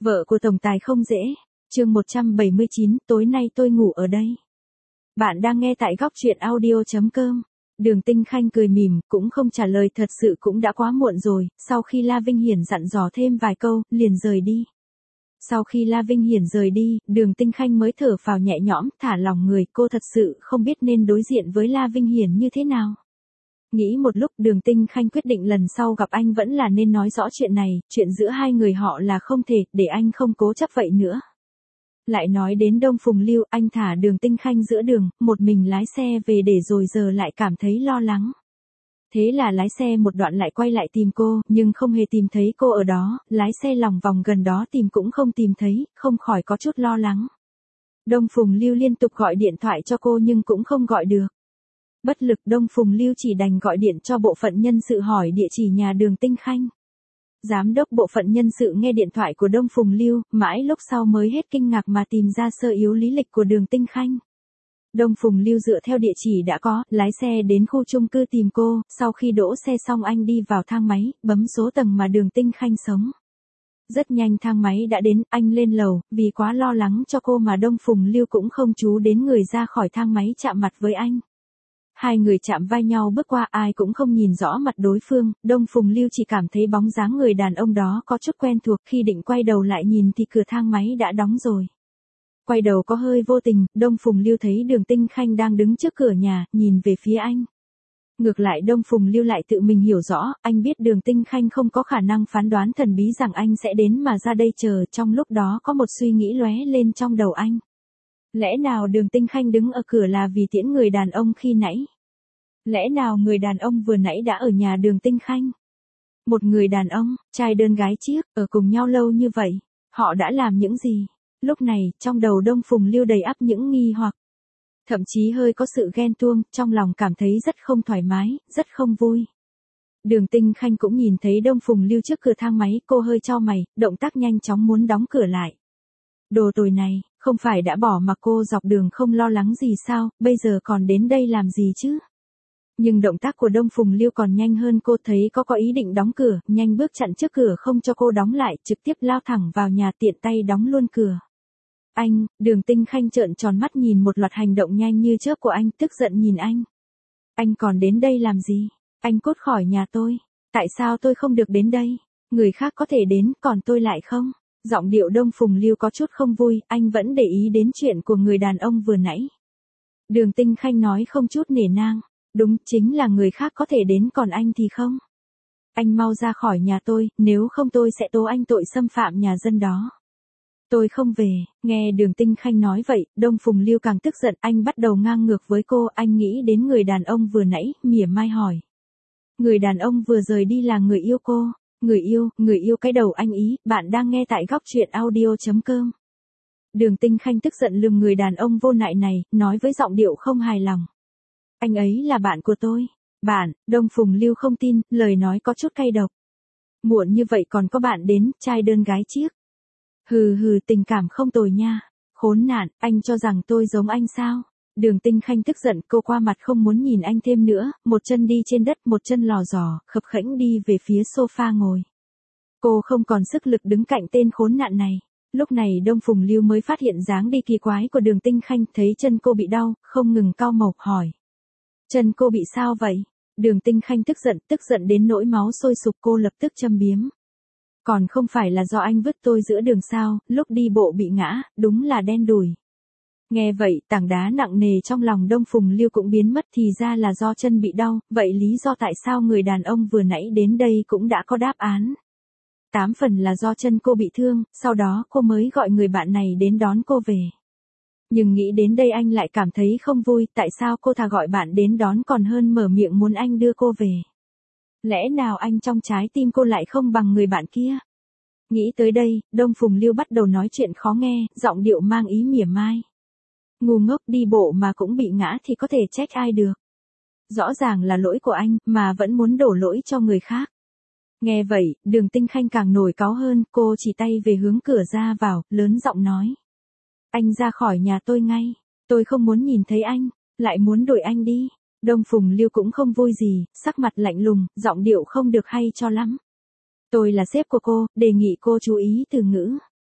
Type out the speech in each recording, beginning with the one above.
Vợ của tổng tài không dễ. Chương 179, tối nay tôi ngủ ở đây. Bạn đang nghe tại góc truyện audio.com. Đường Tinh Khanh cười mỉm, cũng không trả lời, thật sự cũng đã quá muộn rồi. Sau khi La Vinh Hiển dặn dò thêm vài câu, liền rời đi. Sau khi La Vinh Hiển rời đi, Đường Tinh Khanh mới thở phào nhẹ nhõm, thả lòng người. Cô thật sự không biết nên đối diện với La Vinh Hiển như thế nào. Nghĩ một lúc, Đường Tinh Khanh quyết định lần sau gặp anh vẫn là nên nói rõ chuyện này, chuyện giữa hai người họ là không thể, để anh không cố chấp vậy nữa. Lại nói đến Đông Phùng Lưu, anh thả Đường Tinh Khanh giữa đường, một mình lái xe về để rồi giờ lại cảm thấy lo lắng. Thế là lái xe một đoạn lại quay lại tìm cô, nhưng không hề tìm thấy cô ở đó, lái xe lòng vòng gần đó tìm cũng không tìm thấy, không khỏi có chút lo lắng. Đông Phùng Lưu liên tục gọi điện thoại cho cô nhưng cũng không gọi được. Bất lực, Đông Phùng Lưu chỉ đành gọi điện cho bộ phận nhân sự hỏi địa chỉ nhà Đường Tinh Khanh. Giám đốc bộ phận nhân sự nghe điện thoại của Đông Phùng Lưu, mãi lúc sau mới hết kinh ngạc mà tìm ra sơ yếu lý lịch của Đường Tinh Khanh. Đông Phùng Lưu dựa theo địa chỉ đã có, lái xe đến khu chung cư tìm cô, sau khi đỗ xe xong anh đi vào thang máy, bấm số tầng mà Đường Tinh Khanh sống. Rất nhanh thang máy đã đến, anh lên lầu, vì quá lo lắng cho cô mà Đông Phùng Lưu cũng không chú đến người ra khỏi thang máy chạm mặt với anh. Hai người chạm vai nhau bước qua, ai cũng không nhìn rõ mặt đối phương, Đông Phùng Lưu chỉ cảm thấy bóng dáng người đàn ông đó có chút quen thuộc, khi định quay đầu lại nhìn thì cửa thang máy đã đóng rồi. Quay đầu có hơi vô tình, Đông Phùng Lưu thấy Đường Tinh Khanh đang đứng trước cửa nhà, nhìn về phía anh. Ngược lại Đông Phùng Lưu lại tự mình hiểu rõ, anh biết Đường Tinh Khanh không có khả năng phán đoán thần bí rằng anh sẽ đến mà ra đây chờ, trong lúc đó có một suy nghĩ lóe lên trong đầu anh. Lẽ nào Đường Tinh Khanh đứng ở cửa là vì tiễn người đàn ông khi nãy? Lẽ nào người đàn ông vừa nãy đã ở nhà Đường Tinh Khanh? Một người đàn ông, trai đơn gái chiếc, ở cùng nhau lâu như vậy, họ đã làm những gì? Lúc này, trong đầu Đông Phùng Lưu đầy ắp những nghi hoặc. Thậm chí hơi có sự ghen tuông, trong lòng cảm thấy rất không thoải mái, rất không vui. Đường Tinh Khanh cũng nhìn thấy Đông Phùng Lưu trước cửa thang máy, cô hơi chau mày, động tác nhanh chóng muốn đóng cửa lại. Đồ tồi này, không phải đã bỏ mặc cô dọc đường không lo lắng gì sao, bây giờ còn đến đây làm gì chứ? Nhưng động tác của Đông Phùng Lưu còn nhanh hơn, cô thấy có ý định đóng cửa, nhanh bước chặn trước cửa không cho cô đóng lại, trực tiếp lao thẳng vào nhà tiện tay đóng luôn cửa. Anh, Đường Tinh Khanh trợn tròn mắt nhìn một loạt hành động nhanh như chớp của anh, tức giận nhìn anh. Anh còn đến đây làm gì? Anh cút khỏi nhà tôi. Tại sao tôi không được đến đây? Người khác có thể đến, còn tôi lại không? Giọng điệu Đông Phùng Lưu có chút không vui, anh vẫn để ý đến chuyện của người đàn ông vừa nãy. Đường Tinh Khanh nói không chút nể nang. Đúng, chính là người khác có thể đến còn anh thì không. Anh mau ra khỏi nhà tôi, nếu không tôi sẽ tố anh tội xâm phạm nhà dân đó. Tôi không về, nghe Đường Tinh Khanh nói vậy, Đông Phùng Lưu càng tức giận, anh bắt đầu ngang ngược với cô, anh nghĩ đến người đàn ông vừa nãy, mỉa mai hỏi. Người đàn ông vừa rời đi là người yêu cô, người yêu cái đầu anh ý, bạn đang nghe tại góc truyện audio.com. Đường Tinh Khanh tức giận lườm người đàn ông vô nại này, nói với giọng điệu không hài lòng. Anh ấy là bạn của tôi. Bạn, Đông Phùng Lưu không tin, lời nói có chút cay độc. Muộn như vậy còn có bạn đến, trai đơn gái chiếc. Hừ, tình cảm không tồi nha. Khốn nạn, anh cho rằng tôi giống anh sao? Đường Tinh Khanh tức giận, cô qua mặt không muốn nhìn anh thêm nữa, một chân đi trên đất, một chân lò dò, khập khẽnh đi về phía sofa ngồi. Cô không còn sức lực đứng cạnh tên khốn nạn này. Lúc này Đông Phùng Lưu mới phát hiện dáng đi kỳ quái của Đường Tinh Khanh, thấy chân cô bị đau, không ngừng cau mộc hỏi. Chân cô bị sao vậy? Đường Tinh Khanh tức giận đến nỗi máu sôi sục, cô lập tức châm biếm. Còn không phải là do anh vứt tôi giữa đường sao, lúc đi bộ bị ngã, đúng là đen đủi. Nghe vậy, tảng đá nặng nề trong lòng Đông Phùng Lưu cũng biến mất, thì ra là do chân bị đau, vậy lý do tại sao người đàn ông vừa nãy đến đây cũng đã có đáp án. 8 phần là do chân cô bị thương, sau đó cô mới gọi người bạn này đến đón cô về. Nhưng nghĩ đến đây anh lại cảm thấy không vui, tại sao cô thà gọi bạn đến đón còn hơn mở miệng muốn anh đưa cô về. Lẽ nào anh trong trái tim cô lại không bằng người bạn kia? Nghĩ tới đây, Đông Phùng Lưu bắt đầu nói chuyện khó nghe, giọng điệu mang ý mỉa mai. Ngu ngốc, đi bộ mà cũng bị ngã thì có thể trách ai được. Rõ ràng là lỗi của anh, mà vẫn muốn đổ lỗi cho người khác. Nghe vậy, Đường Tinh Khanh càng nổi cáu hơn, cô chỉ tay về hướng cửa ra vào, lớn giọng nói. Anh ra khỏi nhà tôi ngay, tôi không muốn nhìn thấy anh, lại muốn đuổi anh đi. Đông Phùng Lưu cũng không vui gì, sắc mặt lạnh lùng, giọng điệu không được hay cho lắm. Tôi là sếp của cô, đề nghị cô chú ý từ ngữ.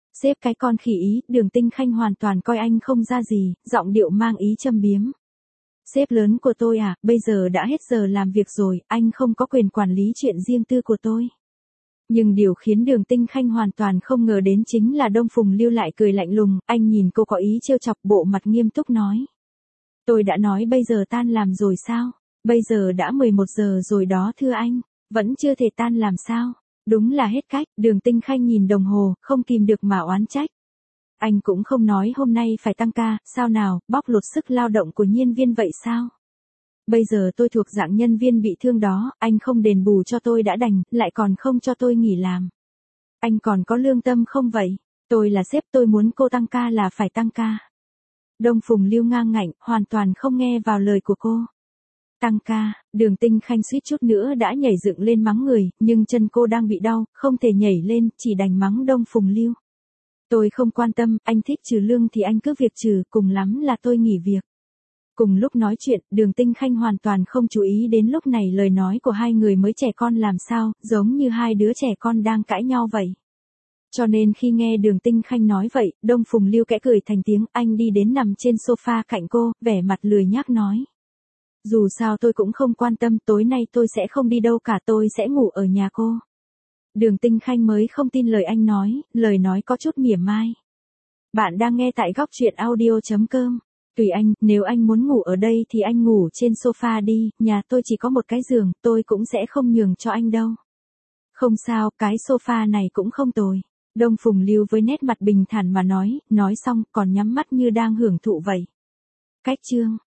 Sếp cái con khỉ ý, Đường Tinh Khanh hoàn toàn coi anh không ra gì, giọng điệu mang ý châm biếm. Sếp lớn của tôi à, bây giờ đã hết giờ làm việc rồi, anh không có quyền quản lý chuyện riêng tư của tôi. Nhưng điều khiến Đường Tinh Khanh hoàn toàn không ngờ đến chính là Đông Phùng Lưu lại cười lạnh lùng, anh nhìn cô có ý trêu chọc, bộ mặt nghiêm túc nói. Tôi đã nói bây giờ tan làm rồi sao? Bây giờ đã 11 giờ rồi đó thưa anh, vẫn chưa thể tan làm sao? Đúng là hết cách, Đường Tinh Khanh nhìn đồng hồ, không kìm được mà oán trách. Anh cũng không nói hôm nay phải tăng ca, sao nào, bóc lột sức lao động của nhân viên vậy sao? Bây giờ tôi thuộc dạng nhân viên bị thương đó, anh không đền bù cho tôi đã đành, lại còn không cho tôi nghỉ làm. Anh còn có lương tâm không vậy? Tôi là sếp, tôi muốn cô tăng ca là phải tăng ca. Đông Phùng Lưu ngang ngạnh, hoàn toàn không nghe vào lời của cô. Tăng ca, Đường Tinh Khanh suýt chút nữa đã nhảy dựng lên mắng người, nhưng chân cô đang bị đau, không thể nhảy lên, chỉ đành mắng Đông Phùng Lưu. Tôi không quan tâm, anh thích trừ lương thì anh cứ việc trừ, cùng lắm là tôi nghỉ việc. Cùng lúc nói chuyện, Đường Tinh Khanh hoàn toàn không chú ý đến lúc này lời nói của hai người mới trẻ con làm sao, giống như hai đứa trẻ con đang cãi nhau vậy. Cho nên khi nghe Đường Tinh Khanh nói vậy, Đông Phùng Lưu kẽ cười thành tiếng, anh đi đến nằm trên sofa cạnh cô, vẻ mặt lười nhác nói. Dù sao tôi cũng không quan tâm, tối nay tôi sẽ không đi đâu cả, tôi sẽ ngủ ở nhà cô. Đường Tinh Khanh mới không tin lời anh nói, lời nói có chút mỉa mai. Bạn đang nghe tại góc truyện audio.com. Tùy anh, nếu anh muốn ngủ ở đây thì anh ngủ trên sofa đi, nhà tôi chỉ có một cái giường, tôi cũng sẽ không nhường cho anh đâu. Không sao, cái sofa này cũng không tồi. Đông Phùng Lưu với nét mặt bình thản mà nói xong còn nhắm mắt như đang hưởng thụ vậy. Cách chương